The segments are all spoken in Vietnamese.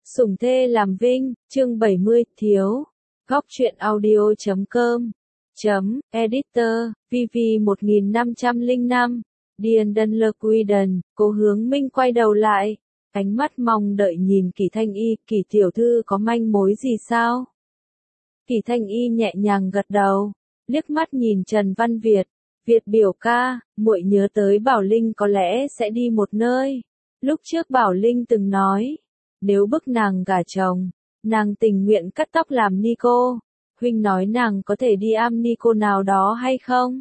Sủng thê làm vinh, chương 70, thiếu. Góc truyện audio.com Editor, VV 1505, Điền Đân Lơ Quy Đần, Cố Hướng Minh quay đầu lại, ánh mắt mong đợi nhìn Kỷ Thanh Y, Kỷ tiểu thư có manh mối gì sao? Kỷ Thanh Y nhẹ nhàng gật đầu, liếc mắt nhìn Trần Văn Việt, Việt biểu ca, muội nhớ tới Bảo Linh có lẽ sẽ đi một nơi. Lúc trước Bảo Linh từng nói, nếu bức nàng gả chồng, nàng tình nguyện cắt tóc làm ni cô. Huynh nói nàng có thể đi am ni cô nào đó hay không?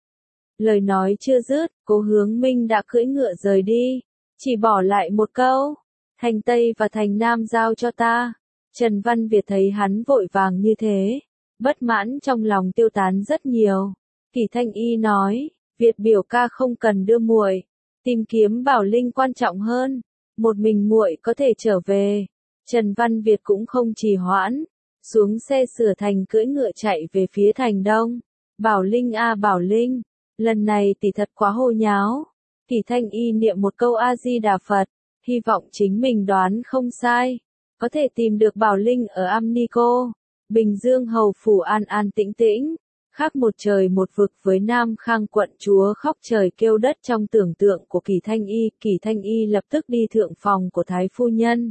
Lời nói chưa dứt, Cố Hướng Minh đã cưỡi ngựa rời đi, chỉ bỏ lại một câu, thành Tây và thành Nam giao cho ta. Trần Văn Việt thấy hắn vội vàng như thế, bất mãn trong lòng tiêu tán rất nhiều. Kỷ Thanh Y nói, Việt biểu ca không cần đưa muội, tìm kiếm Bảo Linh quan trọng hơn, một mình muội có thể trở về. Trần Văn Việt cũng không trì hoãn, xuống xe sửa thành cưỡi ngựa chạy về phía thành Đông. Bảo Linh a Bảo Linh, lần này tỷ thật quá hồ nháo. Kỷ Thanh Y niệm một câu A Di Đà Phật, hy vọng chính mình đoán không sai, có thể tìm được Bảo Linh ở Am Ni Cô. Bình Dương hầu phủ an an tĩnh tĩnh, khác một trời một vực với Nam Khang quận chúa khóc trời kêu đất trong tưởng tượng của Kỷ Thanh Y. Kỷ Thanh Y lập tức đi thượng phòng của Thái phu nhân.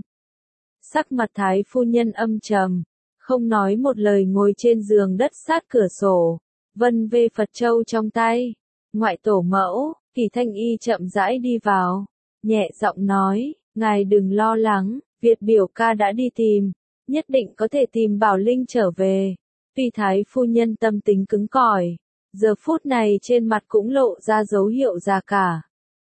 Sắc mặt Thái phu nhân âm trầm, không nói một lời ngồi trên giường đất sát cửa sổ, vân vê Phật châu trong tay. Ngoại tổ mẫu, Kỷ Thanh Y chậm rãi đi vào, nhẹ giọng nói, ngài đừng lo lắng, Việt biểu ca đã đi tìm, nhất định có thể tìm Bảo Linh trở về. Tuy Thái phu nhân tâm tính cứng cỏi, giờ phút này trên mặt cũng lộ ra dấu hiệu già cả.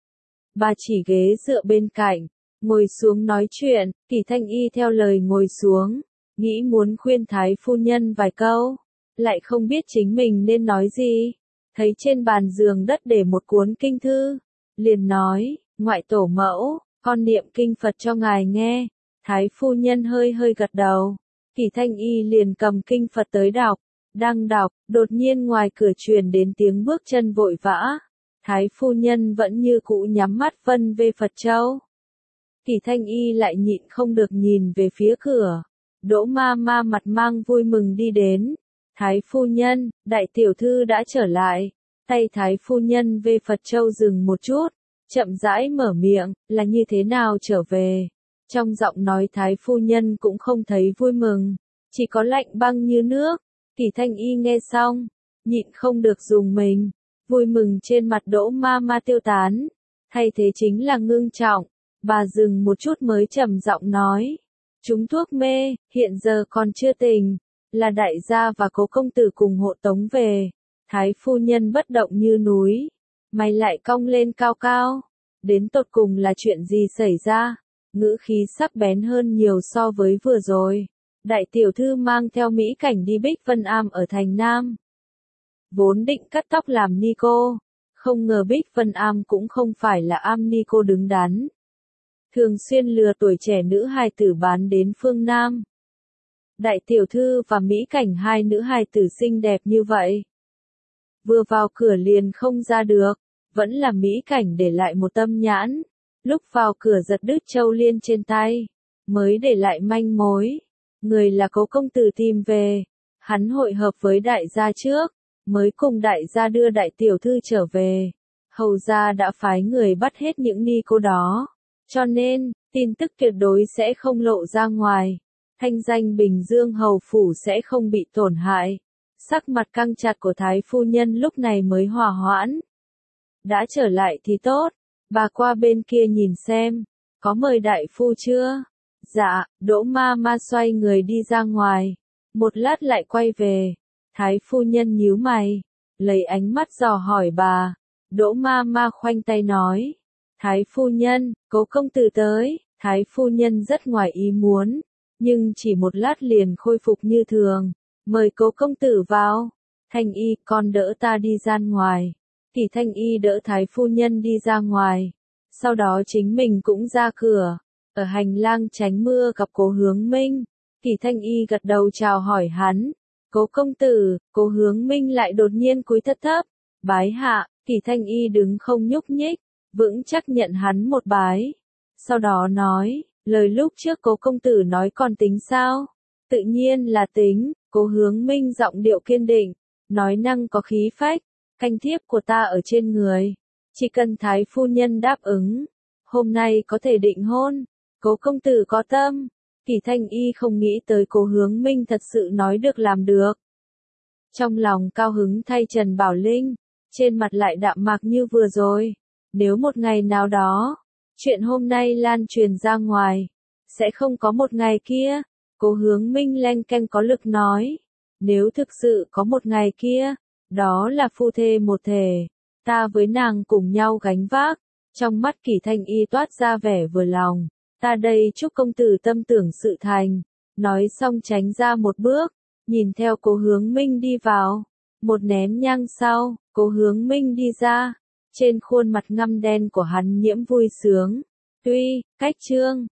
Bà chỉ ghế dựa bên cạnh, ngồi xuống nói chuyện. Kỷ Thanh Y theo lời ngồi xuống, nghĩ muốn khuyên Thái phu nhân vài câu, lại không biết chính mình nên nói gì. Thấy trên bàn giường đất để một cuốn kinh thư, liền nói, ngoại tổ mẫu, con niệm kinh Phật cho ngài nghe. Thái phu nhân hơi hơi gật đầu. Kỷ Thanh Y liền cầm kinh Phật tới đọc, đang đọc, đột nhiên ngoài cửa truyền đến tiếng bước chân vội vã. Thái phu nhân vẫn như cũ nhắm mắt vân vê Phật châu. Kỷ Thanh Y lại nhịn không được nhìn về phía cửa. Đỗ ma ma mặt mang vui mừng đi đến. Thái phu nhân, đại tiểu thư đã trở lại. Tay Thái phu nhân vê Phật châu dừng một chút, chậm rãi mở miệng, là như thế nào trở về? Trong giọng nói Thái phu nhân cũng không thấy vui mừng, chỉ có lạnh băng như nước. Kỷ Thanh Y nghe xong, nhịn không được rùng mình, vui mừng trên mặt Đỗ ma ma tiêu tán, thay thế chính là ngưng trọng. Bà dừng một chút mới trầm giọng nói, chúng thuốc mê, hiện giờ còn chưa tỉnh, là đại gia và cố công tử cùng hộ tống về. Thái phu nhân bất động như núi, mày lại cong lên cao cao, đến tột cùng là chuyện gì xảy ra? Ngữ khí sắc bén hơn nhiều so với vừa rồi. Đại tiểu thư mang theo Mỹ Cảnh đi Bích Vân Am ở thành Nam. Vốn định cắt tóc làm ni cô, không ngờ Bích Vân Am cũng không phải là am ni cô đứng đắn. Thường xuyên lừa tuổi trẻ nữ hài tử bán đến phương Nam. Đại tiểu thư và Mỹ Cảnh hai nữ hài tử xinh đẹp như vậy, vừa vào cửa liền không ra được, vẫn là Mỹ Cảnh để lại một tâm nhãn. Lúc vào cửa giật đứt châu liên trên tay, mới để lại manh mối. Người là cố công tử tìm về, hắn hội hợp với đại gia trước, mới cùng đại gia đưa đại tiểu thư trở về. Hầu gia đã phái người bắt hết những ni cô đó, cho nên, tin tức tuyệt đối sẽ không lộ ra ngoài. Thanh danh Bình Dương hầu phủ sẽ không bị tổn hại. Sắc mặt căng chặt của Thái phu nhân lúc này mới hòa hoãn. Đã trở lại thì tốt. Bà qua bên kia nhìn xem, có mời đại phu chưa? Dạ, Đỗ ma ma xoay người đi ra ngoài, một lát lại quay về. Thái phu nhân nhíu mày, lấy ánh mắt dò hỏi bà. Đỗ ma ma khoanh tay nói, Thái phu nhân, cố công tử tới. Thái phu nhân rất ngoài ý muốn, nhưng chỉ một lát liền khôi phục như thường. Mời cố công tử vào. Thanh Y, con đỡ ta đi ra ngoài. Kỷ Thanh Y đỡ Thái phu nhân đi ra ngoài, sau đó chính mình cũng ra cửa. Ở hành lang tránh mưa gặp Cố Hướng Minh, Kỷ Thanh Y gật đầu chào hỏi hắn. Cố công tử. Cố Hướng Minh lại đột nhiên cúi thấp thấp, bái hạ. Kỷ Thanh Y đứng không nhúc nhích, vững chắc nhận hắn một bái. Sau đó nói, Lời lúc trước Cố công tử nói còn tính sao? Tự nhiên là tính, Cố Hướng Minh giọng điệu kiên định, nói năng có khí phách, canh thiếp của ta ở trên người, chỉ cần thái phu nhân đáp ứng, hôm nay có thể định hôn. Cố công tử có tâm. Kỷ Thanh Y không nghĩ tới Cố Hướng Minh thật sự nói được làm được. Trong lòng cao hứng thay Trần Bảo Linh, trên mặt lại đạm mạc như vừa rồi. Nếu một ngày nào đó, chuyện hôm nay lan truyền ra ngoài, sẽ không có một ngày kia. Cố Hướng Minh leng keng có lực nói, nếu thực sự có một ngày kia, đó là phu thê một thể, ta với nàng cùng nhau gánh vác. Trong mắt Kỷ Thanh Y toát ra vẻ vừa lòng, ta đây chúc công tử tâm tưởng sự thành. Nói xong tránh ra một bước, nhìn theo Cố Hướng Minh đi vào. Một nén nhang sau, Cố Hướng Minh đi ra, trên khuôn mặt ngăm đen của hắn nhiễm vui sướng. Tuy, cách Trương